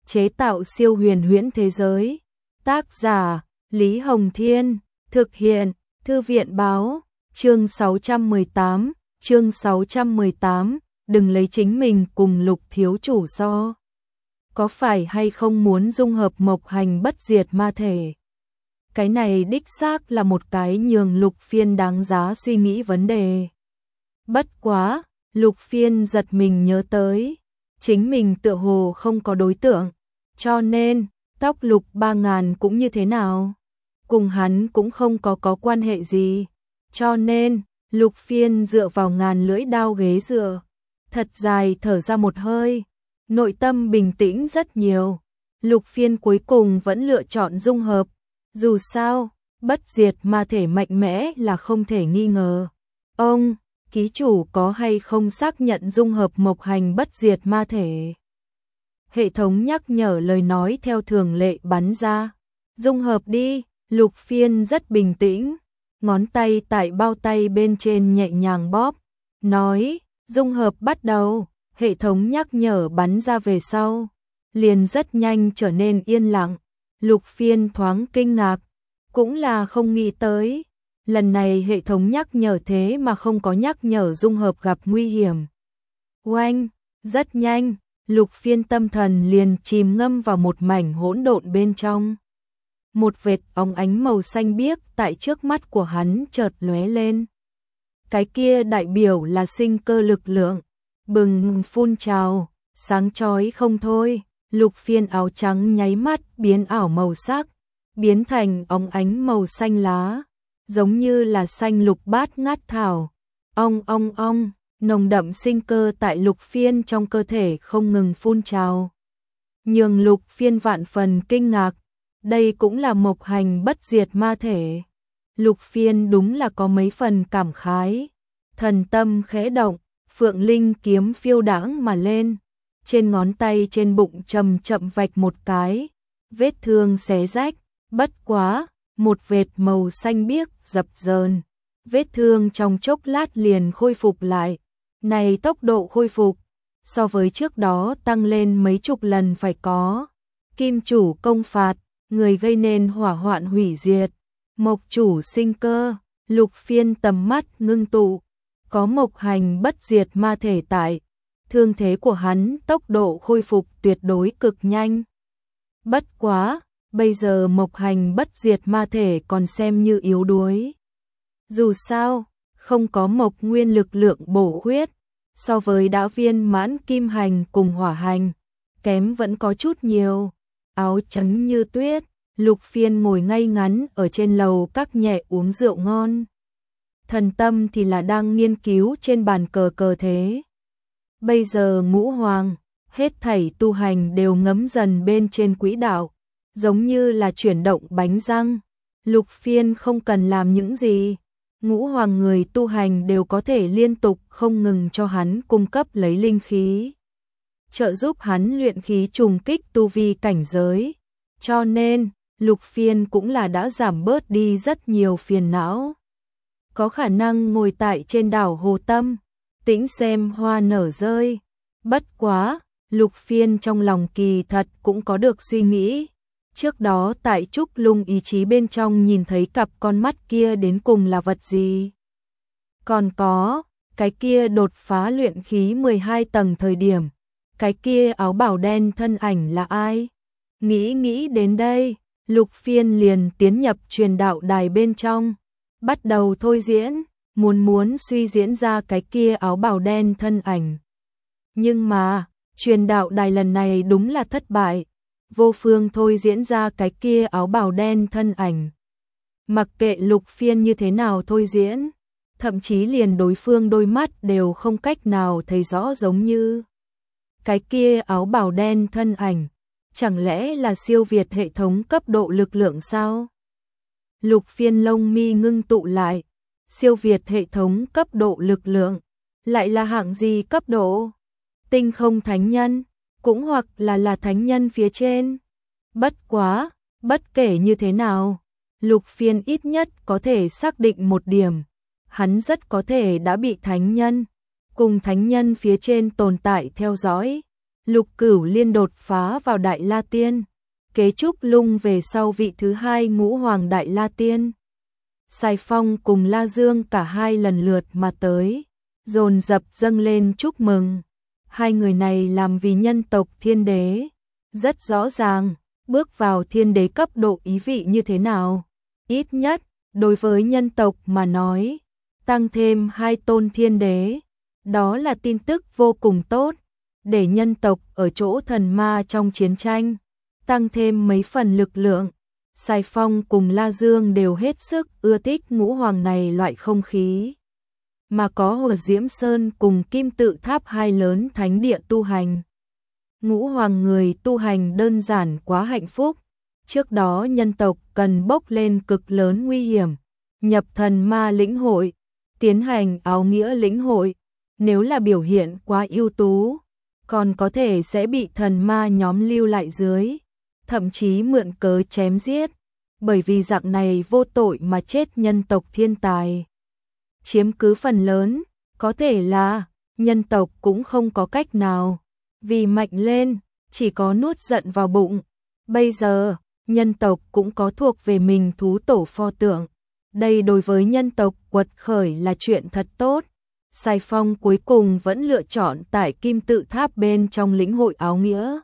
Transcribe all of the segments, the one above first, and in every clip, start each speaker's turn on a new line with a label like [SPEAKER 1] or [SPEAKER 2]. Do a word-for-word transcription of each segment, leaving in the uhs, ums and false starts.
[SPEAKER 1] chế tạo siêu huyền huyễn thế giới. Tác giả Lý Hồng Thiên, thực hiện Thư viện Báo, chương sáu trăm mười tám, chương sáu trăm mười tám, đừng lấy chính mình cùng Lục thiếu chủ so. Có phải hay không muốn dung hợp mộc hành bất diệt ma thể? Cái này đích xác là một cái nhường Lục Phiên đáng giá suy nghĩ vấn đề. Bất quá, Lục Phiên giật mình nhớ tới, chính mình tựa hồ không có đối tượng, cho nên, tóc Lục ba ngàn cũng như thế nào? Cùng hắn cũng không có có quan hệ gì, cho nên, Lục Phiên dựa vào ngàn lưỡi đao ghế dựa, thật dài thở ra một hơi, nội tâm bình tĩnh rất nhiều. Lục Phiên cuối cùng vẫn lựa chọn dung hợp, dù sao, bất diệt ma thể mạnh mẽ là không thể nghi ngờ. Ông, ký chủ có hay không xác nhận dung hợp mộc hành bất diệt ma thể? Hệ thống nhắc nhở lời nói theo thường lệ bắn ra. Dung hợp đi, Lục Phiên rất bình tĩnh, ngón tay tại bao tay bên trên nhẹ nhàng bóp, nói, dung hợp bắt đầu. Hệ thống nhắc nhở bắn ra về sau, liền rất nhanh trở nên yên lặng. Lục Phiên thoáng kinh ngạc, cũng là không nghĩ tới, lần này hệ thống nhắc nhở thế mà không có nhắc nhở dung hợp gặp nguy hiểm. Oanh, rất nhanh, Lục Phiên tâm thần liền chìm ngâm vào một mảnh hỗn độn bên trong. Một vệt óng ánh màu xanh biếc tại trước mắt của hắn chợt lóe lên. Cái kia đại biểu là sinh cơ lực lượng, bừng phun trào, sáng chói không thôi. Lục Phiên áo trắng nháy mắt biến ảo màu sắc, biến thành óng ánh màu xanh lá, giống như là xanh lục bát ngát thảo. Ong ong ong, nồng đậm sinh cơ tại Lục Phiên trong cơ thể không ngừng phun trào. Nhường Lục Phiên vạn phần kinh ngạc, đây cũng là mộc hành bất diệt ma thể. Lục Phiên đúng là có mấy phần cảm khái, thần tâm khẽ động, Phượng Linh kiếm phiêu đãng mà lên. Trên ngón tay trên bụng chậm chậm vạch một cái, vết thương xé rách, bất quá, một vệt màu xanh biếc dập dờn, vết thương trong chốc lát liền khôi phục lại. Này tốc độ khôi phục, so với trước đó tăng lên mấy chục lần phải có. Kim chủ công phạt, người gây nên hỏa hoạn hủy diệt, mộc chủ sinh cơ. Lục Phiên tầm mắt ngưng tụ, có mộc hành bất diệt ma thể tại. Thương thế của hắn tốc độ khôi phục tuyệt đối cực nhanh. Bất quá, bây giờ mộc hành bất diệt ma thể còn xem như yếu đuối. Dù sao, không có mộc nguyên lực lượng bổ khuyết, so với đã viên mãn kim hành cùng hỏa hành, kém vẫn có chút nhiều. Áo trắng như tuyết, Lục Phiên ngồi ngay ngắn ở trên lầu các nhẹ uống rượu ngon. Thần tâm thì là đang nghiên cứu trên bàn cờ cờ thế. Bây giờ ngũ hoàng, hết thảy tu hành đều ngấm dần bên trên quỹ đạo, giống như là chuyển động bánh răng. Lục Phiên không cần làm những gì, ngũ hoàng người tu hành đều có thể liên tục không ngừng cho hắn cung cấp lấy linh khí, trợ giúp hắn luyện khí trùng kích tu vi cảnh giới. Cho nên, Lục Phiên cũng là đã giảm bớt đi rất nhiều phiền não. Có khả năng ngồi tại trên đảo Hồ Tâm, tĩnh xem hoa nở rơi. Bất quá, Lục Phiên trong lòng kỳ thật cũng có được suy nghĩ. Trước đó tại Trúc Lung ý chí bên trong nhìn thấy cặp con mắt kia đến cùng là vật gì. Còn có, cái kia đột phá luyện khí mười hai tầng thời điểm, cái kia áo bào đen thân ảnh là ai? Nghĩ nghĩ đến đây, Lục Phiên liền tiến nhập truyền đạo đài bên trong, bắt đầu thôi diễn. Muốn muốn suy diễn ra cái kia áo bào đen thân ảnh. Nhưng mà, truyền đạo đài lần này đúng là thất bại. Vô phương thôi diễn ra cái kia áo bào đen thân ảnh. Mặc kệ Lục Phiên như thế nào thôi diễn, thậm chí liền đối phương đôi mắt đều không cách nào thấy rõ, giống như cái kia áo bào đen thân ảnh, chẳng lẽ là siêu việt hệ thống cấp độ lực lượng sao? Lục Phiên lông mi ngưng tụ lại. Siêu việt hệ thống cấp độ lực lượng, lại là hạng gì cấp độ? Tinh không thánh nhân, cũng hoặc là là thánh nhân phía trên. Bất quá, bất kể như thế nào, Lục Phiên ít nhất có thể xác định một điểm, hắn rất có thể đã bị thánh nhân, cùng thánh nhân phía trên tồn tại theo dõi. Lục Cửu Liên đột phá vào Đại La Tiên, kế Trúc Lung về sau vị thứ hai Ngũ Hoàng Đại La Tiên. Sài Phong cùng La Dương cả hai lần lượt mà tới, dồn dập dâng lên chúc mừng. Hai người này làm vì nhân tộc thiên đế, rất rõ ràng, bước vào thiên đế cấp độ ý vị như thế nào. Ít nhất, đối với nhân tộc mà nói, tăng thêm hai tôn thiên đế, đó là tin tức vô cùng tốt, để nhân tộc ở chỗ thần ma trong chiến tranh, tăng thêm mấy phần lực lượng. Sài Phong cùng La Dương đều hết sức ưa thích ngũ hoàng này loại không khí. Mà có Hồ Diễm Sơn cùng Kim Tự Tháp hai lớn thánh địa tu hành. Ngũ hoàng người tu hành đơn giản quá hạnh phúc. Trước đó nhân tộc cần bốc lên cực lớn nguy hiểm, nhập thần ma lĩnh hội, tiến hành áo nghĩa lĩnh hội. Nếu là biểu hiện quá ưu tú, còn có thể sẽ bị thần ma nhóm lưu lại dưới, thậm chí mượn cớ chém giết, bởi vì dạng này vô tội mà chết nhân tộc thiên tài. Chiếm cứ phần lớn, có thể là nhân tộc cũng không có cách nào, vì mạnh lên, chỉ có nuốt giận vào bụng. Bây giờ, nhân tộc cũng có thuộc về mình thú tổ pho tượng. Đây đối với nhân tộc quật khởi là chuyện thật tốt. Sài Phong cuối cùng vẫn lựa chọn tại Kim Tự Tháp bên trong lĩnh hội áo nghĩa,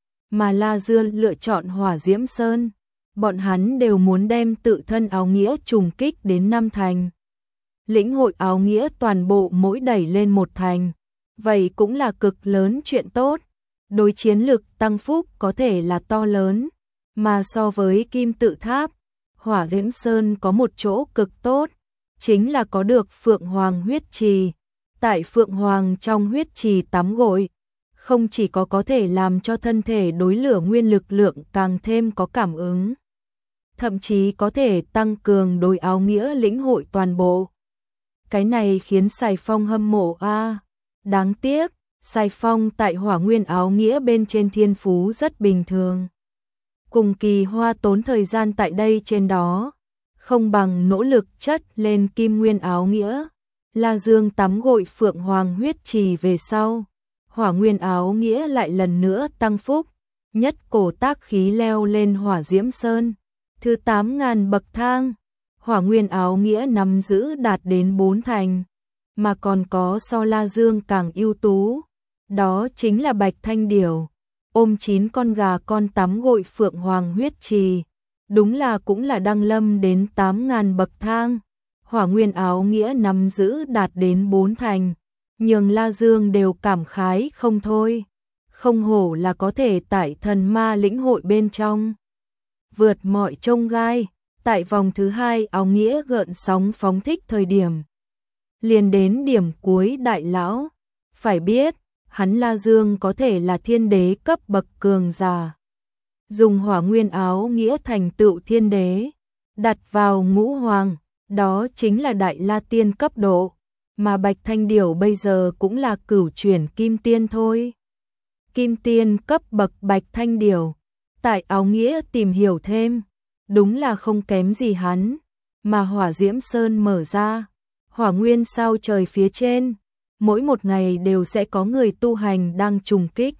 [SPEAKER 1] mà La Dương lựa chọn Hỏa Diễm Sơn. Bọn hắn đều muốn đem tự thân áo nghĩa trùng kích đến năm thành. Lĩnh hội áo nghĩa toàn bộ mỗi đẩy lên một thành, vậy cũng là cực lớn chuyện tốt. Đối chiến lực tăng phúc có thể là to lớn, mà so với Kim Tự Tháp, Hỏa Diễm Sơn có một chỗ cực tốt, chính là có được Phượng Hoàng huyết trì. Tại Phượng Hoàng trong huyết trì tắm gội, không chỉ có có thể làm cho thân thể đối lửa nguyên lực lượng càng thêm có cảm ứng, thậm chí có thể tăng cường đối áo nghĩa lĩnh hội toàn bộ. Cái này khiến Sài Phong hâm mộ a. À, đáng tiếc, Sài Phong tại Hỏa Nguyên áo nghĩa bên trên thiên phú rất bình thường. Cùng Kỳ Hoa tốn thời gian tại đây trên đó, không bằng nỗ lực chất lên Kim Nguyên áo nghĩa. La Dương tắm gội Phượng Hoàng huyết trì về sau, Hỏa Nguyên áo nghĩa lại lần nữa tăng phúc, nhất cổ tác khí leo lên Hỏa Diễm Sơn, thứ tám ngàn bậc thang. Hỏa Nguyên áo nghĩa nắm giữ đạt đến bốn thành, mà còn có so La Dương càng ưu tú, đó chính là Bạch Thanh Điểu, ôm chín con gà con tắm gội Phượng Hoàng huyết trì, đúng là cũng là đăng lâm đến tám ngàn bậc thang. Hỏa Nguyên áo nghĩa nắm giữ đạt đến bốn thành, nhường La Dương đều cảm khái không thôi, không hổ là có thể tại thần ma lĩnh hội bên trong vượt mọi chông gai. Tại vòng thứ hai áo nghĩa gợn sóng phóng thích thời điểm, liền đến điểm cuối đại lão. Phải biết, hắn La Dương có thể là thiên đế cấp bậc cường giả. Dùng Hỏa Nguyên áo nghĩa thành tựu thiên đế, đặt vào ngũ hoàng, đó chính là Đại La Tiên cấp độ, mà Bạch Thanh Điểu bây giờ cũng là cửu chuyển Kim Tiên thôi. Kim Tiên cấp bậc Bạch Thanh Điểu, tại áo nghĩa tìm hiểu thêm, đúng là không kém gì hắn, mà Hỏa Diễm Sơn mở ra, Hỏa Nguyên sao trời phía trên, mỗi một ngày đều sẽ có người tu hành đang trùng kích.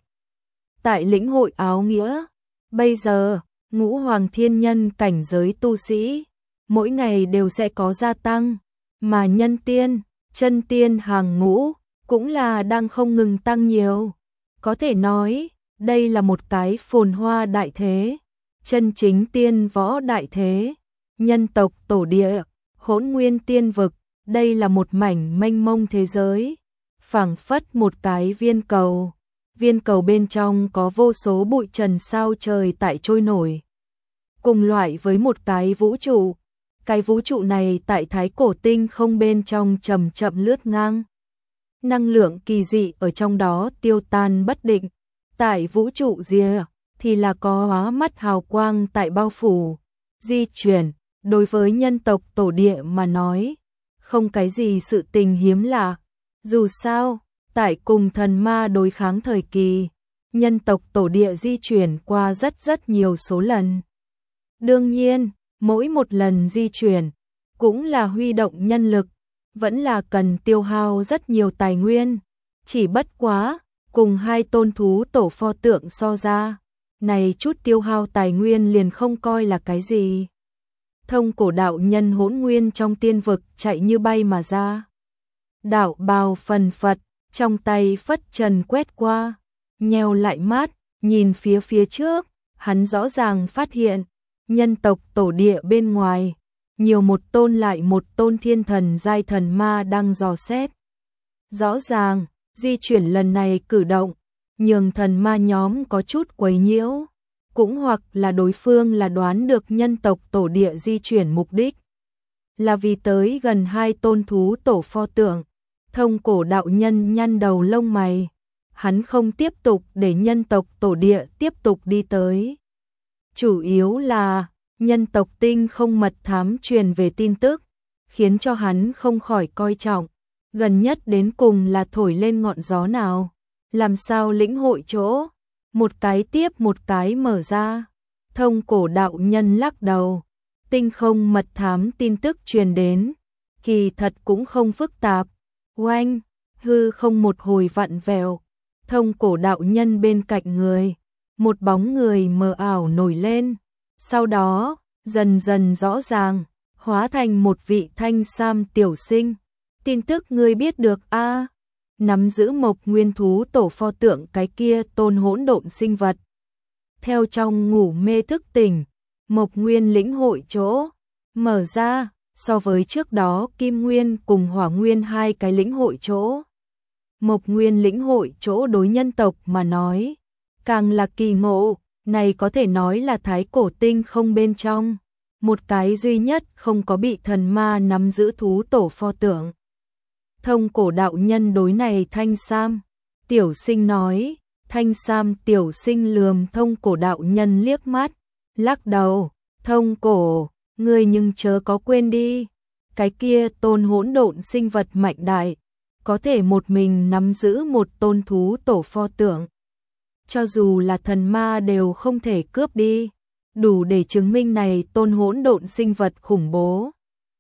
[SPEAKER 1] Tại lĩnh hội áo nghĩa, bây giờ, ngũ hoàng thiên nhân cảnh giới tu sĩ, mỗi ngày đều sẽ có gia tăng, mà nhân tiên, chân tiên hàng ngũ, cũng là đang không ngừng tăng nhiều. Có thể nói, đây là một cái phồn hoa đại thế, chân chính tiên võ đại thế, nhân tộc tổ địa, hỗn nguyên tiên vực, đây là một mảnh mênh mông thế giới, phảng phất một cái viên cầu, viên cầu bên trong có vô số bụi trần sao trời tại trôi nổi, cùng loại với một cái vũ trụ, cái vũ trụ này tại thái cổ tinh không bên trong chậm chậm lướt ngang, năng lượng kỳ dị ở trong đó tiêu tan bất định, tại vũ trụ rìa thì là có hóa mắt hào quang tại bao phủ, di chuyển, đối với nhân tộc tổ địa mà nói, không cái gì sự tình hiếm lạ. Dù sao, tại cùng thần ma đối kháng thời kỳ, nhân tộc tổ địa di chuyển qua rất rất nhiều số lần. Đương nhiên, mỗi một lần di chuyển, cũng là huy động nhân lực, vẫn là cần tiêu hao rất nhiều tài nguyên, chỉ bất quá, cùng hai tôn thú tổ pho tượng so ra, này chút tiêu hao tài nguyên liền không coi là cái gì. Thông cổ đạo nhân hỗn nguyên trong tiên vực chạy như bay mà ra. Đạo bào phần phật, trong tay phất trần quét qua, nheo lại mắt, nhìn phía phía trước, hắn rõ ràng phát hiện, nhân tộc tổ địa bên ngoài, nhiều một tôn lại một tôn thiên thần giai thần ma đang dò xét. Rõ ràng, di chuyển lần này cử động, nhường thần ma nhóm có chút quấy nhiễu, cũng hoặc là đối phương là đoán được nhân tộc tổ địa di chuyển mục đích. Là vì tới gần hai tôn thú tổ pho tượng, thông cổ đạo nhân nhăn đầu lông mày, hắn không tiếp tục để nhân tộc tổ địa tiếp tục đi tới. Chủ yếu là, nhân tộc tinh không mật thám truyền về tin tức, khiến cho hắn không khỏi coi trọng, gần nhất đến cùng là thổi lên ngọn gió nào, làm sao lĩnh hội chỗ, một cái tiếp một cái mở ra. Thông cổ đạo nhân lắc đầu, tinh không mật thám tin tức truyền đến, kỳ thật cũng không phức tạp. Oanh, hư không một hồi vặn vẹo, thông cổ đạo nhân bên cạnh người, một bóng người mờ ảo nổi lên, sau đó, dần dần rõ ràng, hóa thành một vị thanh sam tiểu sinh. Tin tức ngươi biết được a? À? Nắm giữ mộc nguyên thú tổ pho tượng cái kia tôn hỗn độn sinh vật. Theo trong ngủ mê thức tỉnh, mộc nguyên lĩnh hội chỗ, mở ra, so với trước đó kim nguyên cùng hỏa nguyên hai cái lĩnh hội chỗ. Mộc nguyên lĩnh hội chỗ đối nhân tộc mà nói, càng là kỳ ngộ, này có thể nói là thái cổ tinh không bên trong, một cái duy nhất không có bị thần ma nắm giữ thú tổ pho tượng. Thông cổ đạo nhân đối này thanh sam, tiểu sinh nói, thanh sam tiểu sinh lườm thông cổ đạo nhân liếc mắt, lắc đầu, thông cổ, ngươi nhưng chớ có quên đi, cái kia tôn hỗn độn sinh vật mạnh đại, có thể một mình nắm giữ một tôn thú tổ pho tượng. Cho dù là thần ma đều không thể cướp đi, đủ để chứng minh này tôn hỗn độn sinh vật khủng bố.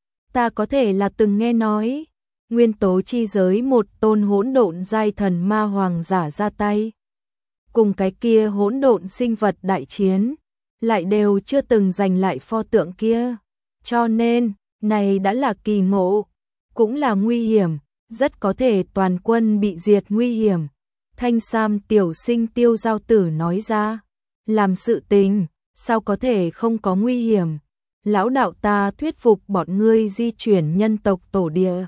[SPEAKER 1] Ta có thể là từng nghe nói, nguyên tố chi giới một tôn hỗn độn giai thần ma hoàng giả ra tay. Cùng cái kia hỗn độn sinh vật đại chiến, lại đều chưa từng giành lại pho tượng kia. Cho nên, này đã là kỳ ngộ, cũng là nguy hiểm, rất có thể toàn quân bị diệt nguy hiểm. Thanh sam tiểu sinh Tiêu Giao Tử nói ra, làm sự tình, sao có thể không có nguy hiểm. Lão đạo ta thuyết phục bọn ngươi di chuyển nhân tộc tổ địa,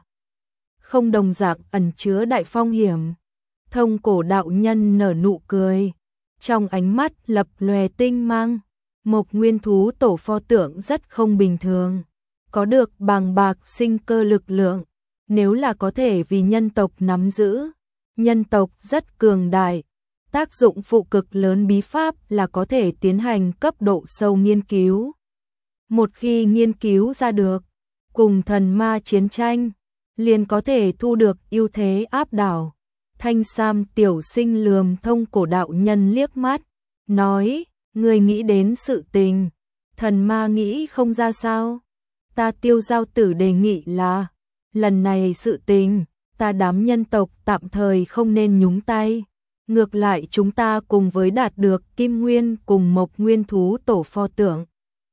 [SPEAKER 1] không đồng dạng ẩn chứa đại phong hiểm. Thông cổ đạo nhân nở nụ cười, trong ánh mắt lập lòe tinh mang. Mộc nguyên thú tổ pho tượng rất không bình thường, có được bàng bạc sinh cơ lực lượng, nếu là có thể vì nhân tộc nắm giữ, nhân tộc rất cường đại, tác dụng phụ cực lớn bí pháp là có thể tiến hành cấp độ sâu nghiên cứu. Một khi nghiên cứu ra được, cùng thần ma chiến tranh, liền có thể thu được ưu thế áp đảo. Thanh sam tiểu sinh lườm thông cổ đạo nhân liếc mắt, nói, người nghĩ đến sự tình, thần ma nghĩ không ra sao. Ta Tiêu Giao Tử đề nghị là, lần này sự tình, ta đám nhân tộc tạm thời không nên nhúng tay. Ngược lại chúng ta cùng với đạt được kim nguyên cùng mộc nguyên thú tổ pho tượng.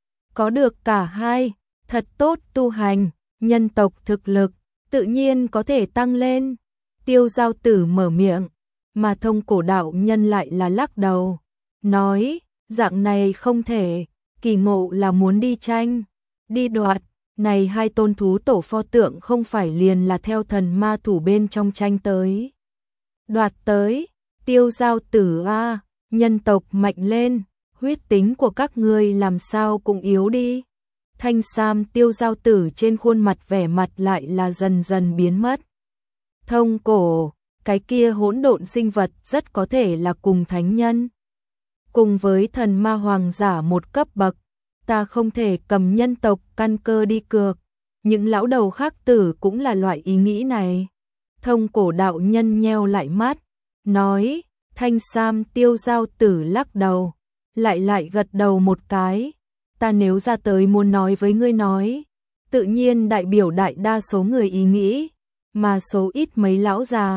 [SPEAKER 1] Có được cả hai, thật tốt tu hành, nhân tộc thực lực, tự nhiên có thể tăng lên. Tiêu Giao Tử mở miệng, mà thông cổ đạo nhân lại là lắc đầu, nói, dạng này không thể, kỳ ngộ là muốn đi tranh, đi đoạt, này hai tôn thú tổ pho tượng không phải liền là theo thần ma thủ bên trong tranh tới. Đoạt tới, Tiêu Giao Tử a, nhân tộc mạnh lên, huyết tính của các ngươi làm sao cũng yếu đi. Thanh sam Tiêu Giao Tử trên khuôn mặt vẻ mặt lại là dần dần biến mất. Thông cổ, cái kia hỗn độn sinh vật rất có thể là cùng thánh nhân, cùng với thần ma hoàng giả một cấp bậc, ta không thể cầm nhân tộc căn cơ đi cược. Những lão đầu khác tử cũng là loại ý nghĩ này. Thông cổ đạo nhân nheo lại mắt, nói, thanh sam Tiêu Giao Tử lắc đầu, lại lại gật đầu một cái, ta nếu ra tới muốn nói với ngươi nói, tự nhiên đại biểu đại đa số người ý nghĩ, mà số ít mấy lão già,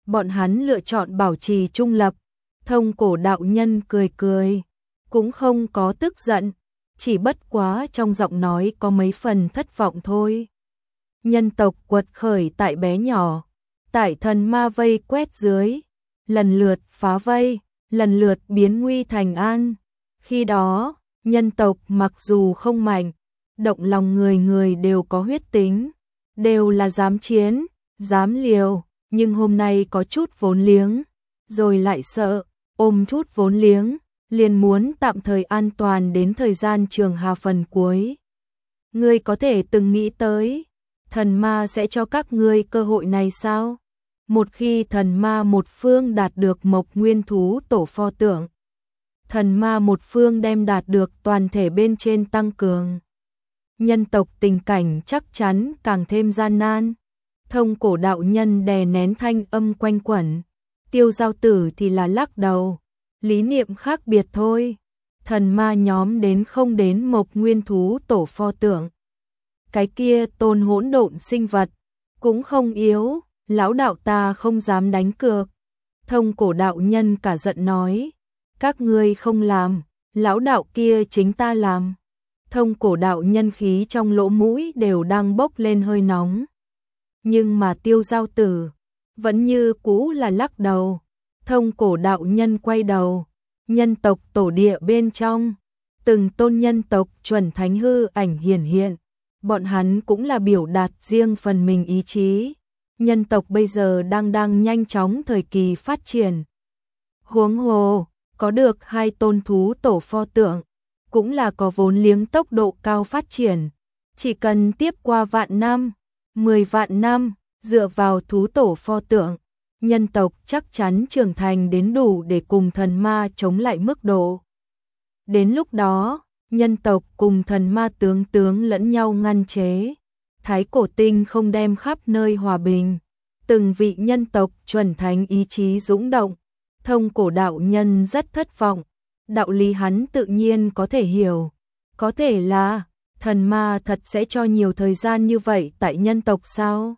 [SPEAKER 1] bọn hắn lựa chọn bảo trì trung lập. Thông cổ đạo nhân cười cười, cũng không có tức giận, chỉ bất quá trong giọng nói có mấy phần thất vọng thôi. Nhân tộc quật khởi tại bé nhỏ, tại thần ma vây quét dưới, lần lượt phá vây, lần lượt biến nguy thành an. Khi đó, nhân tộc mặc dù không mạnh, động lòng người người đều có huyết tính, đều là dám chiến, dám liều, nhưng hôm nay có chút vốn liếng, rồi lại sợ, ôm chút vốn liếng, liền muốn tạm thời an toàn đến thời gian trường hà phần cuối. Ngươi có thể từng nghĩ tới, thần ma sẽ cho các ngươi cơ hội này sao? Một khi thần ma một phương đạt được mộc nguyên thú tổ pho tượng, thần ma một phương đem đạt được toàn thể bên trên tăng cường. Nhân tộc tình cảnh chắc chắn càng thêm gian nan. Thông cổ đạo nhân đè nén thanh âm quanh quẩn. Tiêu Giao Tử thì là lắc đầu. Lý niệm khác biệt thôi. Thần ma nhóm đến không đến mộc nguyên thú tổ pho tượng. Cái kia tôn hỗn độn sinh vật cũng không yếu, lão đạo ta không dám đánh cược. Thông cổ đạo nhân cả giận nói, các ngươi không làm, lão đạo kia chính ta làm. Thông cổ đạo nhân khí trong lỗ mũi đều đang bốc lên hơi nóng. Nhưng mà Tiêu Giao Tử vẫn như cũ là lắc đầu. Thông cổ đạo nhân quay đầu, nhân tộc tổ địa bên trong, từng tôn nhân tộc chuẩn thánh hư ảnh hiển hiện, bọn hắn cũng là biểu đạt riêng phần mình ý chí. Nhân tộc bây giờ đang đang nhanh chóng thời kỳ phát triển. Huống hồ, có được hai tôn thú tổ pho tượng, cũng là có vốn liếng tốc độ cao phát triển. Chỉ cần tiếp qua vạn năm, mười vạn năm, dựa vào thú tổ pho tượng, nhân tộc chắc chắn trưởng thành đến đủ để cùng thần ma chống lại mức độ. Đến lúc đó, nhân tộc cùng thần ma tướng tướng lẫn nhau ngăn chế. Thái cổ tinh không đem khắp nơi hòa bình. Từng vị nhân tộc chuẩn thánh ý chí dũng động. Thông cổ đạo nhân rất thất vọng. Đạo lý hắn tự nhiên có thể hiểu. Có thể là thần ma thật sẽ cho nhiều thời gian như vậy tại nhân tộc sao?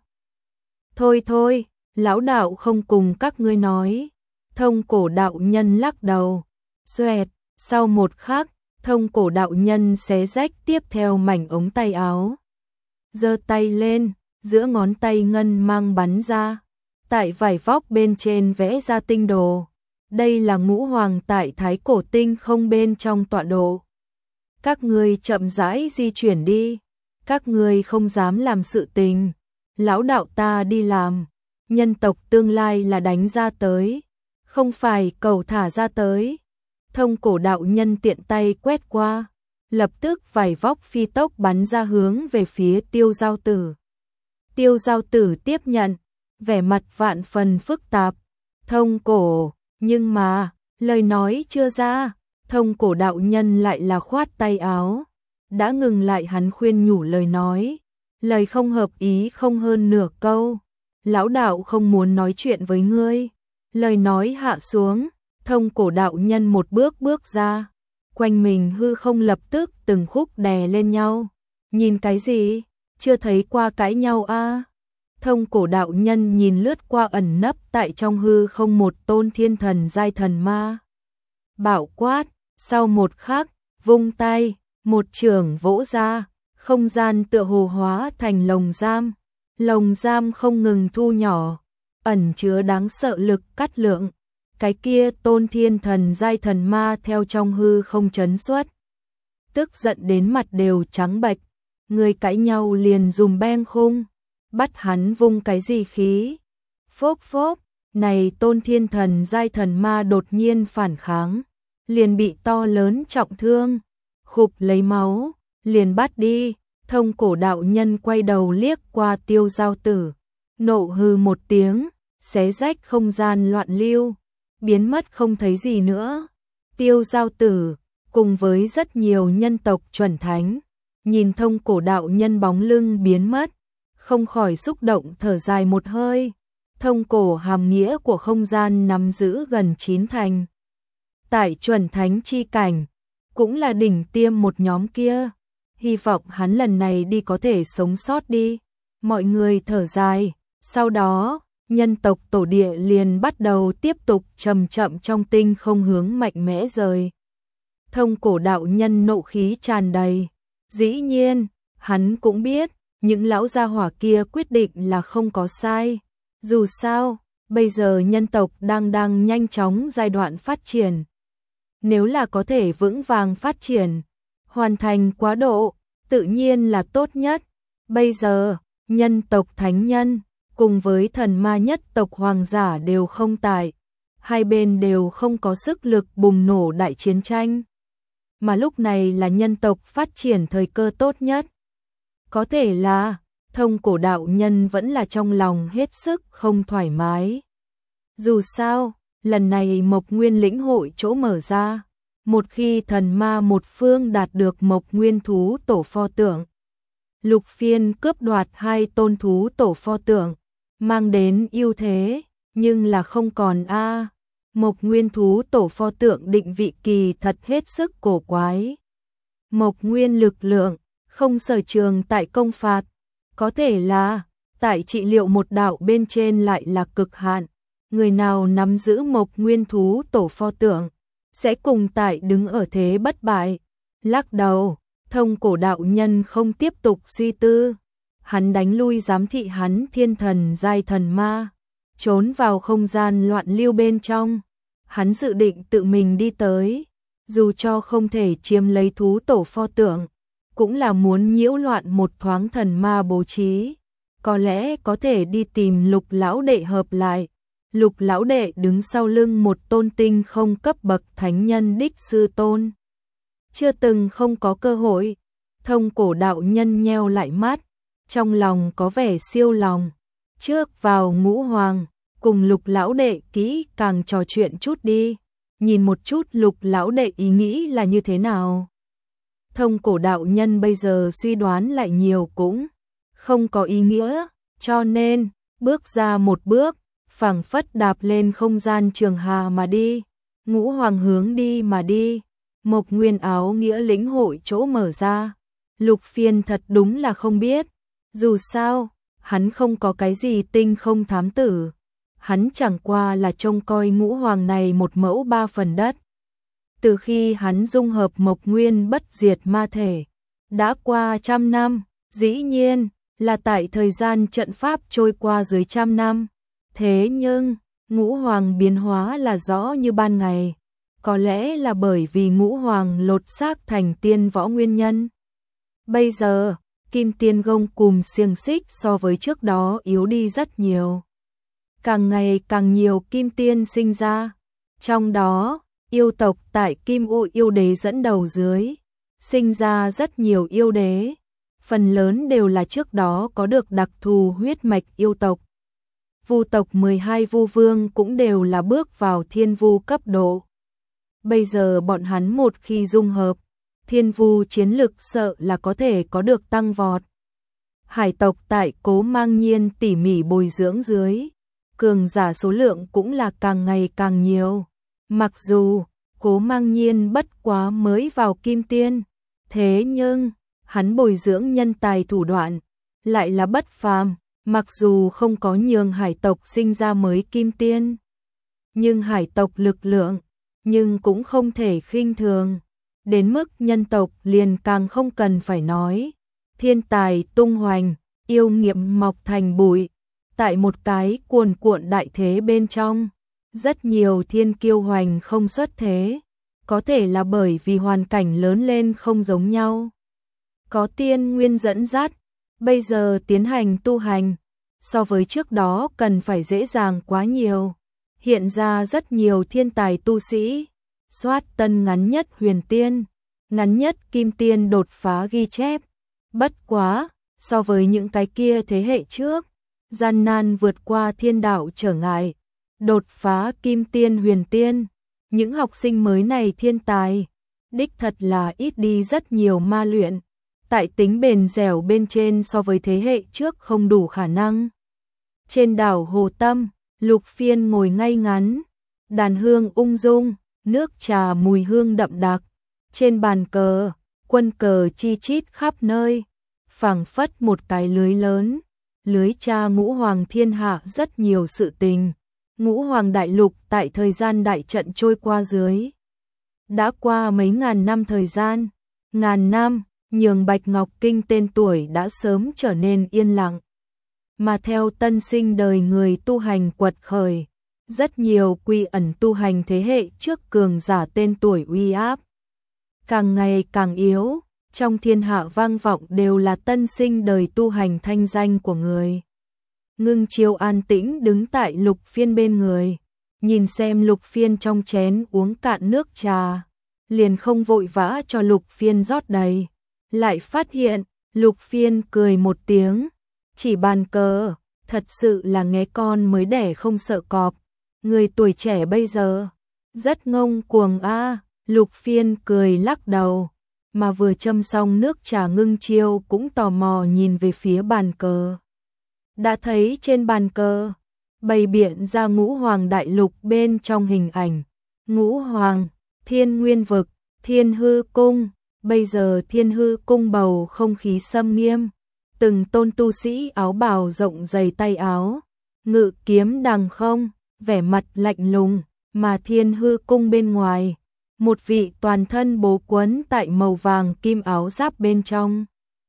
[SPEAKER 1] Thôi thôi, lão đạo không cùng các ngươi nói. Thông cổ đạo nhân lắc đầu. Xoẹt, sau một khắc, thông cổ đạo nhân xé rách tiếp theo mảnh ống tay áo. Giơ tay lên, giữa ngón tay ngân mang bắn ra. Tại vải vóc bên trên vẽ ra tinh đồ. Đây là ngũ hoàng tại thái cổ tinh không bên trong tọa độ. Các ngươi chậm rãi di chuyển đi. Các ngươi không dám làm sự tình. Lão đạo ta đi làm. Nhân tộc tương lai là đánh ra tới, không phải cầu thả ra tới. Thông cổ đạo nhân tiện tay quét qua, lập tức vải vóc phi tốc bắn ra hướng về phía Tiêu Giao Tử. Tiêu Giao Tử tiếp nhận, vẻ mặt vạn phần phức tạp. Thông cổ, nhưng mà, lời nói chưa ra, thông cổ đạo nhân lại là khoát tay áo. Đã ngừng lại hắn khuyên nhủ lời nói, lời không hợp ý không hơn nửa câu. Lão đạo không muốn nói chuyện với ngươi. Lời nói hạ xuống, thông cổ đạo nhân một bước bước ra. Quanh mình hư không lập tức từng khúc đè lên nhau. Nhìn cái gì? Chưa thấy qua cãi nhau a? À? Thông cổ đạo nhân nhìn lướt qua ẩn nấp tại trong hư không một tôn thiên thần giai thần ma. Bảo quát, sau một khắc, vung tay, một chưởng vỗ ra, không gian tựa hồ hóa thành lồng giam. Lồng giam không ngừng thu nhỏ, ẩn chứa đáng sợ lực cắt lượng. Cái kia tôn thiên thần giai thần ma theo trong hư không chấn xuất. Tức giận đến mặt đều trắng bệch, người cãi nhau liền dùm beng khung, bắt hắn vung cái gì khí. Phốp phốp, này tôn thiên thần giai thần ma đột nhiên phản kháng, liền bị to lớn trọng thương, khục lấy máu, liền bắt đi. Thông cổ đạo nhân quay đầu liếc qua Tiêu Giao Tử, nộ hư một tiếng, xé rách không gian loạn lưu, biến mất không thấy gì nữa. Tiêu Giao Tử, cùng với rất nhiều nhân tộc chuẩn thánh, nhìn thông cổ đạo nhân bóng lưng biến mất, không khỏi xúc động thở dài một hơi. Thông cổ hàm nghĩa của không gian nắm giữ gần chín thành. Tại chuẩn thánh chi cảnh, cũng là đỉnh tiêm một nhóm kia. Hy vọng hắn lần này đi có thể sống sót đi. Mọi người thở dài, sau đó, nhân tộc tổ địa liền bắt đầu tiếp tục chậm chậm trong tinh không hướng mạnh mẽ rời. Thông cổ đạo nhân nộ khí tràn đầy. Dĩ nhiên, hắn cũng biết, những lão gia hỏa kia quyết định là không có sai. Dù sao, bây giờ nhân tộc đang đang nhanh chóng giai đoạn phát triển. Nếu là có thể vững vàng phát triển, hoàn thành quá độ, tự nhiên là tốt nhất. Bây giờ, nhân tộc thánh nhân, cùng với thần ma nhất tộc hoàng giả đều không tại. Hai bên đều không có sức lực bùng nổ đại chiến tranh. Mà lúc này là nhân tộc phát triển thời cơ tốt nhất. Có thể là, thông cổ đạo nhân vẫn là trong lòng hết sức không thoải mái. Dù sao, lần này Mộc Nguyên lĩnh hội chỗ mở ra, một khi thần ma một phương đạt được Mộc Nguyên thú tổ pho tượng, Lục Phiên cướp đoạt hai tôn thú tổ pho tượng, mang đến ưu thế, nhưng là không còn a. À. Mộc Nguyên thú tổ pho tượng định vị kỳ thật hết sức cổ quái. Mộc Nguyên lực lượng, không sở trường tại công phạt, có thể là tại trị liệu một đạo bên trên lại là cực hạn. Người nào nắm giữ Mộc Nguyên thú tổ pho tượng, sẽ cùng tại đứng ở thế bất bại. Lắc đầu, thông cổ đạo nhân không tiếp tục suy tư. Hắn đánh lui giám thị hắn thiên thần giai thần ma, trốn vào không gian loạn lưu bên trong. Hắn dự định tự mình đi tới, dù cho không thể chiếm lấy thú tổ pho tượng, cũng là muốn nhiễu loạn một thoáng thần ma bố trí. Có lẽ có thể đi tìm Lục lão đệ hợp lại. Lục lão đệ đứng sau lưng một tôn tinh không cấp bậc thánh nhân đích sư tôn. Chưa từng không có cơ hội, thông cổ đạo nhân nheo lại mắt, trong lòng có vẻ siêu lòng. Trước vào ngũ hoàng, cùng Lục lão đệ kỹ càng trò chuyện chút đi, nhìn một chút Lục lão đệ ý nghĩ là như thế nào. Thông cổ đạo nhân bây giờ suy đoán lại nhiều cũng không có ý nghĩa, cho nên bước ra một bước, phảng phất đạp lên không gian trường hà mà đi, ngũ hoàng hướng đi mà đi. Mộc Nguyên áo nghĩa lĩnh hội chỗ mở ra, Lục Phiên thật đúng là không biết. Dù sao, hắn không có cái gì tinh không thám tử, hắn chẳng qua là trông coi ngũ hoàng này một mẫu ba phần đất. Từ khi hắn dung hợp Mộc Nguyên bất diệt ma thể, đã qua trăm năm, dĩ nhiên là tại thời gian trận pháp trôi qua dưới trăm năm. Thế nhưng, ngũ hoàng biến hóa là rõ như ban ngày. Có lẽ là bởi vì ngũ hoàng lột xác thành tiên võ nguyên nhân. Bây giờ, kim tiên gông cùng xiềng xích so với trước đó yếu đi rất nhiều. Càng ngày càng nhiều kim tiên sinh ra. Trong đó, yêu tộc tại Kim Ô yêu đế dẫn đầu dưới, sinh ra rất nhiều yêu đế. Phần lớn đều là trước đó có được đặc thù huyết mạch yêu tộc. Vu tộc mười hai vu vương cũng đều là bước vào thiên vu cấp độ. Bây giờ bọn hắn một khi dung hợp, thiên vu chiến lực sợ là có thể có được tăng vọt. Hải tộc tại Cố Mang Nhiên tỉ mỉ bồi dưỡng dưới, cường giả số lượng cũng là càng ngày càng nhiều. Mặc dù Cố Mang Nhiên bất quá mới vào kim tiên, thế nhưng hắn bồi dưỡng nhân tài thủ đoạn lại là bất phàm. Mặc dù không có nhường hải tộc sinh ra mới kim tiên, nhưng hải tộc lực lượng, nhưng cũng không thể khinh thường. Đến mức nhân tộc liền càng không cần phải nói. Thiên tài tung hoành, yêu nghiệp mọc thành bụi. Tại một cái cuồn cuộn đại thế bên trong, rất nhiều thiên kiêu hoành không xuất thế. Có thể là bởi vì hoàn cảnh lớn lên không giống nhau. Có tiên nguyên dẫn dắt, bây giờ tiến hành tu hành, so với trước đó cần phải dễ dàng quá nhiều. Hiện ra rất nhiều thiên tài tu sĩ, soát tân ngắn nhất huyền tiên, ngắn nhất kim tiên đột phá ghi chép. Bất quá, so với những cái kia thế hệ trước, gian nan vượt qua thiên đạo trở ngại, đột phá kim tiên huyền tiên, những học sinh mới này thiên tài, đích thật là ít đi rất nhiều ma luyện. Tại tính bền dẻo bên trên so với thế hệ trước không đủ khả năng. Trên đảo Hồ Tâm, Lục Phiên ngồi ngay ngắn, đàn hương ung dung, nước trà mùi hương đậm đặc. Trên bàn cờ, quân cờ chi chít khắp nơi, phảng phất một cái lưới lớn, lưới cha ngũ hoàng thiên hạ rất nhiều sự tình. Ngũ hoàng đại lục tại thời gian đại trận trôi qua dưới. Đã qua mấy ngàn năm thời gian, ngàn năm, nhường Bạch Ngọc Kinh tên tuổi đã sớm trở nên yên lặng. Mà theo tân sinh đời người tu hành quật khởi, rất nhiều quy ẩn tu hành thế hệ trước cường giả tên tuổi uy áp. Càng ngày càng yếu, trong thiên hạ vang vọng đều là tân sinh đời tu hành thanh danh của người. Ngưng Chiêu an tĩnh đứng tại Lục Phiên bên người, nhìn xem Lục Phiên trong chén uống cạn nước trà, liền không vội vã cho Lục Phiên rót đầy, lại phát hiện, Lục Phiên cười một tiếng, chỉ bàn cờ, thật sự là nghé con mới đẻ không sợ cọp, người tuổi trẻ bây giờ, rất ngông cuồng a. Lục Phiên cười lắc đầu, mà vừa châm xong nước trà Ngưng Chiêu cũng tò mò nhìn về phía bàn cờ. Đã thấy trên bàn cờ, bày biện ra ngũ hoàng đại lục bên trong hình ảnh. Ngũ hoàng, thiên nguyên vực, thiên hư cung, bây giờ thiên hư cung bầu không khí xâm nghiêm. Từng tôn tu sĩ áo bào rộng dày tay áo, ngự kiếm đằng không, vẻ mặt lạnh lùng, mà thiên hư cung bên ngoài. Một vị toàn thân bố quấn tại màu vàng kim áo giáp bên trong.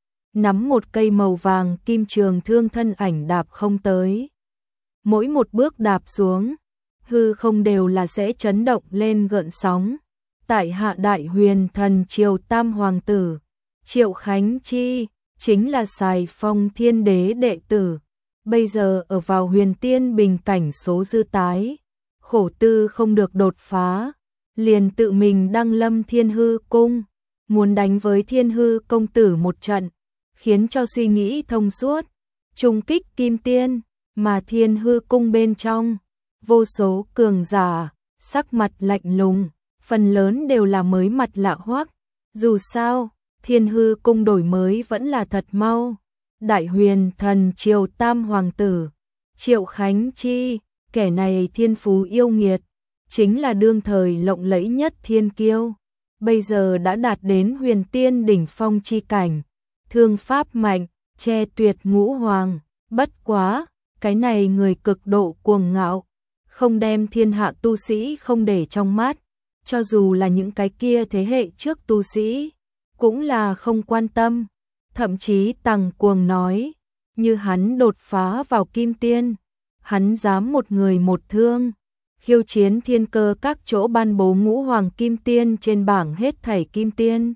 [SPEAKER 1] Nắm một cây màu vàng kim trường thương thân ảnh đạp không tới. Mỗi một bước đạp xuống, hư không đều là sẽ chấn động lên gợn sóng. Tại hạ đại huyền thần triều tam hoàng tử, Triệu Khánh Chi, chính là Sài Phong thiên đế đệ tử. Bây giờ ở vào huyền tiên bình cảnh số dư tái, khổ tư không được đột phá. Liền tự mình đăng lâm thiên hư cung, muốn đánh với thiên hư công tử một trận, khiến cho suy nghĩ thông suốt, trùng kích kim tiên, mà thiên hư cung bên trong, vô số cường giả, sắc mặt lạnh lùng, phần lớn đều là mới mặt lạ hoắc. Dù sao, thiên hư cung đổi mới vẫn là thật mau. Đại huyền thần triều tam hoàng tử, Triệu Khánh Chi, kẻ này thiên phú yêu nghiệt, chính là đương thời lộng lẫy nhất thiên kiêu, bây giờ đã đạt đến huyền tiên đỉnh phong chi cảnh, thương pháp mạnh, che tuyệt ngũ hoàng, bất quá, cái này người cực độ cuồng ngạo, không đem thiên hạ tu sĩ không để trong mắt, cho dù là những cái kia thế hệ trước tu sĩ, cũng là không quan tâm, thậm chí Tằng Cuồng nói, như hắn đột phá vào kim tiên, hắn dám một người một thương. Khiêu chiến thiên cơ các chỗ ban bố ngũ hoàng kim tiên trên bảng hết thảy kim tiên.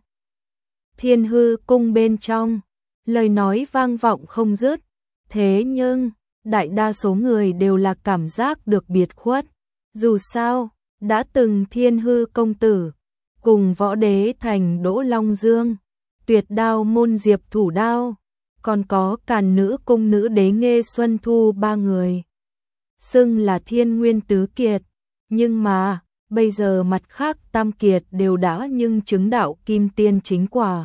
[SPEAKER 1] Thiên hư cung bên trong, lời nói vang vọng không dứt, thế nhưng, đại đa số người đều là cảm giác được biệt khuất. Dù sao, đã từng thiên hư công tử, cùng võ đế thành Đỗ Long Dương, tuyệt đao môn diệp thủ đao, còn có càn nữ cung nữ đế Nghê Xuân Thu ba người. Xưng là thiên nguyên tứ kiệt, nhưng mà, bây giờ mặt khác tam kiệt đều đã nhưng chứng đạo kim tiên chính quả.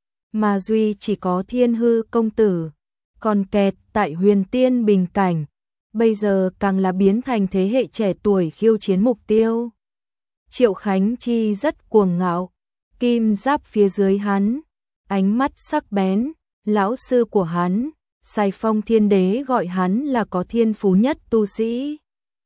[SPEAKER 1] Mà duy chỉ có thiên hư công tử, còn kẹt tại huyền tiên bình cảnh, bây giờ càng là biến thành thế hệ trẻ tuổi khiêu chiến mục tiêu. Triệu Khánh Chi rất cuồng ngạo, kim giáp phía dưới hắn, ánh mắt sắc bén, lão sư của hắn. Sài Phong thiên đế gọi hắn là có thiên phú nhất tu sĩ.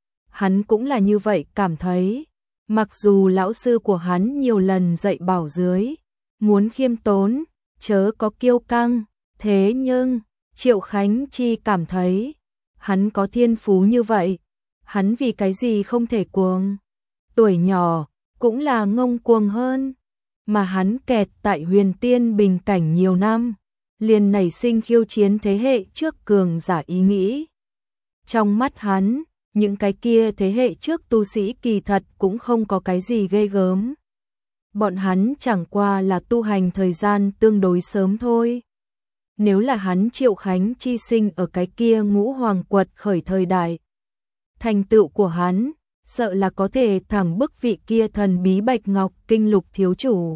[SPEAKER 1] Hắn cũng là như vậy cảm thấy, mặc dù lão sư của hắn nhiều lần dạy bảo dưới, muốn khiêm tốn, chớ có kiêu căng, thế nhưng, Triệu Khánh Chi cảm thấy, hắn có thiên phú như vậy, hắn vì cái gì không thể cuồng. Tuổi nhỏ, cũng là ngông cuồng hơn, mà hắn kẹt tại huyền tiên bình cảnh nhiều năm. Liền nảy sinh khiêu chiến thế hệ trước cường giả ý nghĩ. Trong mắt hắn, những cái kia thế hệ trước tu sĩ kỳ thật cũng không có cái gì ghê gớm. Bọn hắn chẳng qua là tu hành thời gian tương đối sớm thôi. Nếu là hắn Triệu Khánh Chi sinh ở cái kia ngũ hoàng quật khởi thời đại, thành tựu của hắn, sợ là có thể thẳng bức vị kia thần bí Bạch Ngọc Kinh Lục thiếu chủ.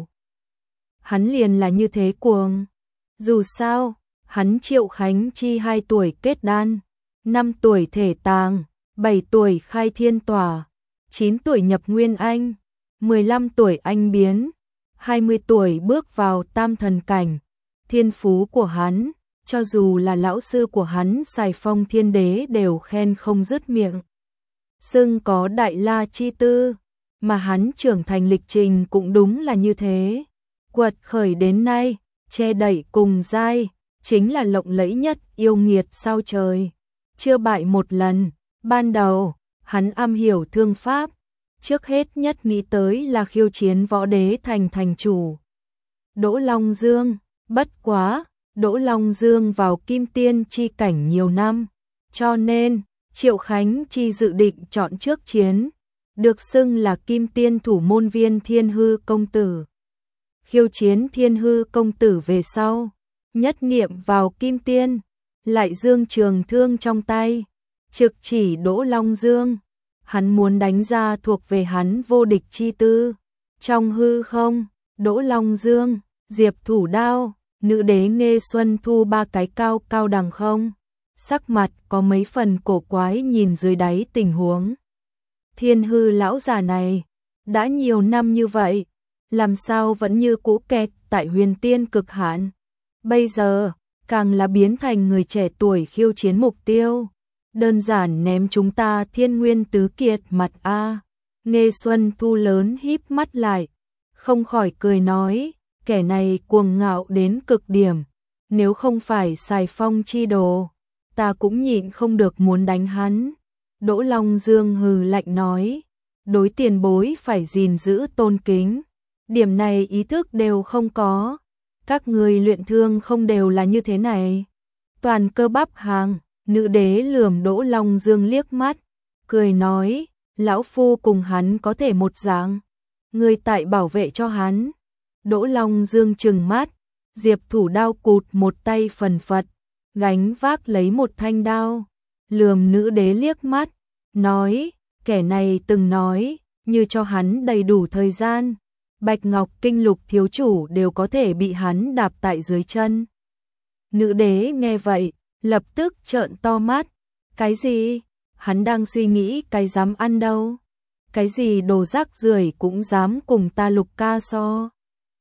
[SPEAKER 1] Hắn liền là như thế cuồng. Dù sao, hắn Triệu Khánh Chi hai tuổi kết đan, năm tuổi thể tàng, bảy tuổi khai thiên tỏa, chín tuổi nhập nguyên anh, mười lăm tuổi anh biến, hai mươi tuổi bước vào tam thần cảnh. Thiên phú của hắn, cho dù là lão sư của hắn Sài Phong Thiên Đế đều khen không dứt miệng. Xưng có đại la chi tư, mà hắn trưởng thành lịch trình cũng đúng là như thế. Quật khởi đến nay, che đậy cùng giai, chính là lộng lẫy nhất yêu nghiệt sao trời. Chưa bại một lần, ban đầu, hắn am hiểu thương pháp, trước hết nhất nghĩ tới là khiêu chiến võ đế thành thành chủ. Đỗ Long Dương, bất quá, Đỗ Long Dương vào kim tiên chi cảnh nhiều năm, cho nên, Triệu Khánh Chi dự định chọn trước chiến, được xưng là kim tiên thủ môn viên Thiên Hư công tử. Khiêu chiến Thiên Hư công tử về sau, nhất niệm vào kim tiên, lại dương trường thương trong tay, trực chỉ Đỗ Long Dương, hắn muốn đánh ra thuộc về hắn vô địch chi tư. Trong hư không, Đỗ Long Dương, Diệp Thủ Đao, nữ đế Nghê Xuân Thu ba cái cao cao đằng không, sắc mặt có mấy phần cổ quái nhìn dưới đáy tình huống. Thiên Hư lão già này, đã nhiều năm như vậy, làm sao vẫn như cũ kẹt tại huyền tiên cực hạn. Bây giờ, càng là biến thành người trẻ tuổi khiêu chiến mục tiêu. Đơn giản ném chúng ta Thiên Nguyên tứ kiệt mặt a. Nghê Xuân Thu lớn híp mắt lại, không khỏi cười nói, kẻ này cuồng ngạo đến cực điểm, nếu không phải Sài Phong chi đồ, ta cũng nhịn không được muốn đánh hắn. Đỗ Long Dương hừ lạnh nói, đối tiền bối phải gìn giữ tôn kính, điểm này ý thức đều không có, các người luyện thương không đều là như thế này. Toàn cơ bắp hàng, nữ đế lườm Đỗ Long Dương liếc mắt, cười nói, lão phu cùng hắn có thể một dạng, người tại bảo vệ cho hắn. Đỗ Long Dương trừng mắt, Diệp Thủ Đao cụt một tay phần phật, gánh vác lấy một thanh đao, lườm nữ đế liếc mắt, nói, kẻ này từng nói, như cho hắn đầy đủ thời gian, Bạch Ngọc Kinh Lục thiếu chủ đều có thể bị hắn đạp tại dưới chân. Nữ đế nghe vậy, lập tức trợn to mắt, cái gì? Hắn đang suy nghĩ cái dám ăn đâu? Cái gì đồ rác rưởi cũng dám cùng ta Lục ca so?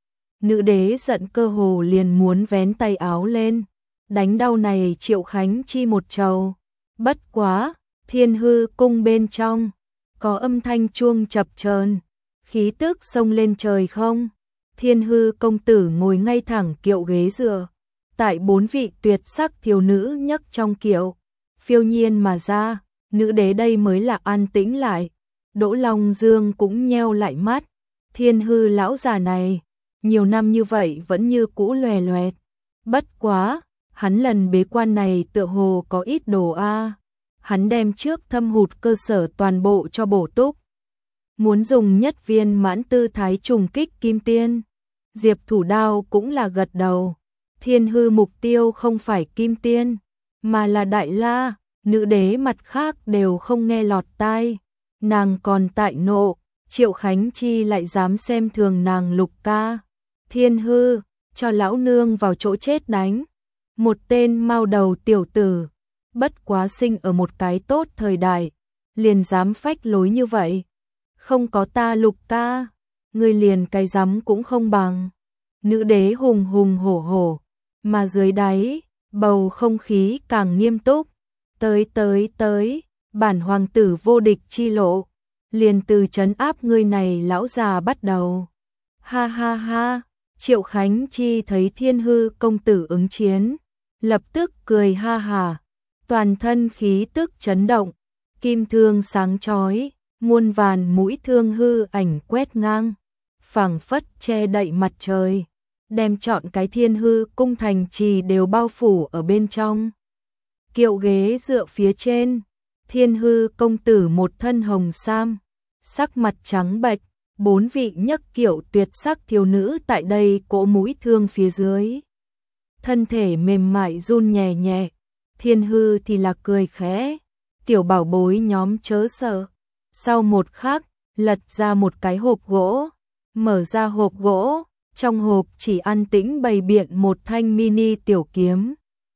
[SPEAKER 1] Nữ đế giận cơ hồ liền muốn vén tay áo lên, đánh đau này Triệu Khánh Chi một trầu. Bất quá, Thiên Hư cung bên trong, có âm thanh chuông chập chờn, khí tức xông lên trời không. Thiên Hư công tử ngồi ngay thẳng kiệu ghế dựa, tại bốn vị tuyệt sắc thiếu nữ nhấc trong kiệu, phiêu nhiên mà ra, nữ đế đây mới là an tĩnh lại. Đỗ Long Dương cũng nheo lại mắt, Thiên Hư lão già này, nhiều năm như vậy vẫn như cũ loè loẹt. Bất quá, hắn lần bế quan này tựa hồ có ít đồ a. Hắn đem trước thâm hụt cơ sở toàn bộ cho bổ túc. Muốn dùng nhất viên mãn tư thái trùng kích kim tiên. Diệp Thủ Đao cũng là gật đầu. Thiên Hư mục tiêu không phải kim tiên, mà là đại la. Nữ đế mặt khác đều không nghe lọt tai. Nàng còn tại nộ, Triệu Khánh Chi lại dám xem thường nàng Lục ca. Thiên Hư, cho lão nương vào chỗ chết đánh. Một tên mau đầu tiểu tử, bất quá sinh ở một cái tốt thời đại, liền dám phách lối như vậy. Không có ta Lục ca, người liền cái dám cũng không bằng. Nữ đế hùng hùng hổ hổ, mà dưới đáy, bầu không khí càng nghiêm túc. Tới tới tới, bản hoàng tử vô địch chi lộ, liền từ trấn áp ngươi này lão già bắt đầu. Ha ha ha, Triệu Khánh Chi thấy Thiên Hư công tử ứng chiến, lập tức cười ha hà, toàn thân khí tức chấn động, kim thương sáng chói, muôn vàn mũi thương hư ảnh quét ngang, phảng phất che đậy mặt trời, đem trọn cái Thiên Hư cung thành trì đều bao phủ ở bên trong. Kiệu ghế dựa phía trên, Thiên Hư công tử một thân hồng sam, sắc mặt trắng bệch, bốn vị nhấc kiệu tuyệt sắc thiếu nữ tại đây cỗ mũi thương phía dưới. Thân thể mềm mại run nhẹ nhẹ, Thiên Hư thì là cười khẽ, tiểu bảo bối nhóm chớ sợ. Sau một khắc, lật ra một cái hộp gỗ, mở ra hộp gỗ, trong hộp chỉ an tĩnh bày biện một thanh mini tiểu kiếm.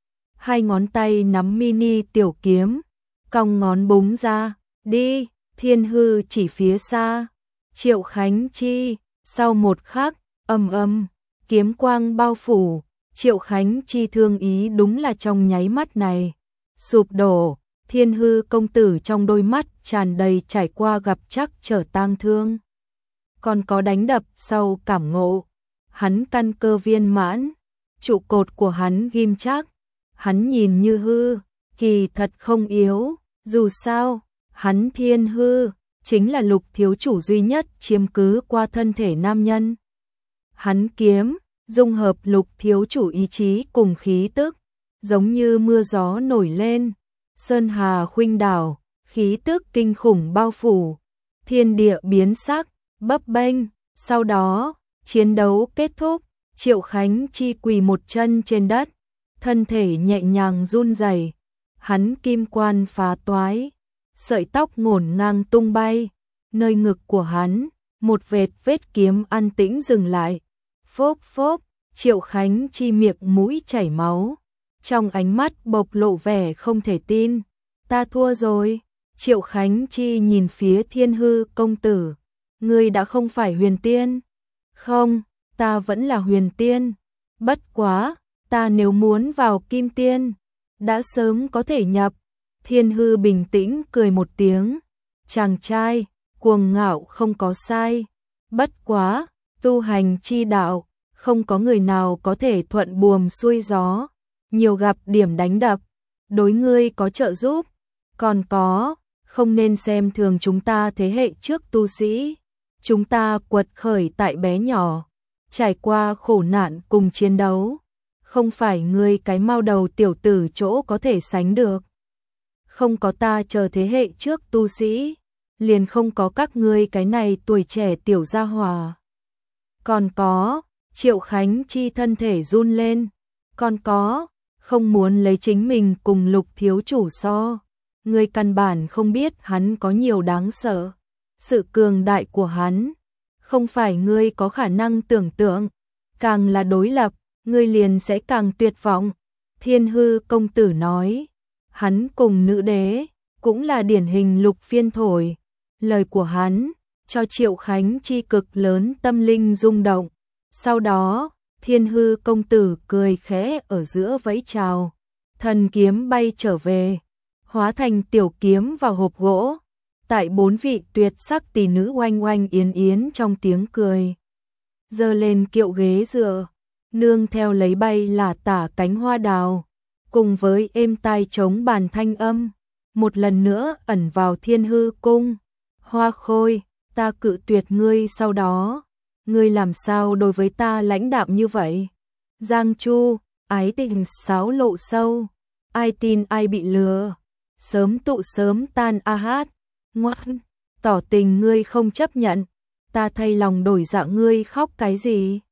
[SPEAKER 1] Hai ngón tay nắm mini tiểu kiếm, cong ngón búng ra, đi. Thiên Hư chỉ phía xa, Triệu Khánh Chi, sau một khắc, ầm ầm, kiếm quang bao phủ, Triệu Khánh Chi thương ý đúng là trong nháy mắt này sụp đổ. Thiên Hư công tử trong đôi mắt tràn đầy trải qua gặp chắc trở tang thương. Còn có đánh đập sau cảm ngộ. Hắn căn cơ viên mãn, trụ cột của hắn ghim chắc. Hắn nhìn như hư, kỳ thật không yếu. Dù sao, hắn Thiên Hư chính là Lục thiếu chủ duy nhất chiếm cứ qua thân thể nam nhân. Hắn kiếm, dung hợp Lục thiếu chủ ý chí cùng khí tức, giống như mưa gió nổi lên. Sơn hà khuynh đảo, khí tức kinh khủng bao phủ, thiên địa biến sắc, bấp bênh. Sau đó, chiến đấu kết thúc, Triệu Khánh Chi quỳ một chân trên đất, thân thể nhẹ nhàng run rẩy, hắn kim quan phá toái, sợi tóc ngổn ngang tung bay, nơi ngực của hắn, một vệt vết kiếm an tĩnh dừng lại. Phốp phốp, Triệu Khánh Chi miệng mũi chảy máu, trong ánh mắt bộc lộ vẻ không thể tin. Ta thua rồi. Triệu Khánh Chi nhìn phía Thiên Hư công tử. Ngươi đã không phải huyền tiên. Không, ta vẫn là huyền tiên. Bất quá, ta nếu muốn vào kim tiên, đã sớm có thể nhập. Thiên Hư bình tĩnh cười một tiếng. Chàng trai, cuồng ngạo không có sai. Bất quá, tu hành chi đạo, không có người nào có thể thuận buồm xuôi gió. Nhiều gặp điểm đánh đập, đối ngươi có trợ giúp. Còn có, không nên xem thường chúng ta thế hệ trước tu sĩ. Chúng ta quật khởi tại bé nhỏ, trải qua khổ nạn cùng chiến đấu. Không phải ngươi cái mao đầu tiểu tử chỗ có thể sánh được. Không có ta chờ thế hệ trước tu sĩ, liền không có các ngươi cái này tuổi trẻ tiểu gia hỏa. Còn có, Triệu Khánh Chi thân thể run lên. Còn có, không muốn lấy chính mình cùng Lục thiếu chủ so. Ngươi căn bản không biết hắn có nhiều đáng sợ. Sự cường đại của hắn, không phải ngươi có khả năng tưởng tượng. Càng là đối lập, ngươi liền sẽ càng tuyệt vọng. Thiên Hư công tử nói, hắn cùng nữ đế, cũng là điển hình lục phiên thổi. Lời của hắn, cho Triệu Khánh Chi cực lớn tâm linh rung động. Sau đó, Thiên Hư công tử cười khẽ ở giữa vẫy chào. Thần kiếm bay trở về, hóa thành tiểu kiếm vào hộp gỗ. Tại bốn vị tuyệt sắc tỷ nữ oanh oanh yến yến trong tiếng cười. Giơ lên kiệu ghế dựa, nương theo lấy bay là tả cánh hoa đào. Cùng với êm tai trống bàn thanh âm, một lần nữa ẩn vào Thiên Hư cung. Hoa Khôi, ta cự tuyệt ngươi sau đó. Ngươi làm sao đối với ta lãnh đạm như vậy? Giang Chu, ái tình sáo lộ sâu. Ai tin ai bị lừa. Sớm tụ sớm tan a hát. Ngoan, tỏ tình ngươi không chấp nhận. Ta thay lòng đổi dạ ngươi khóc cái gì?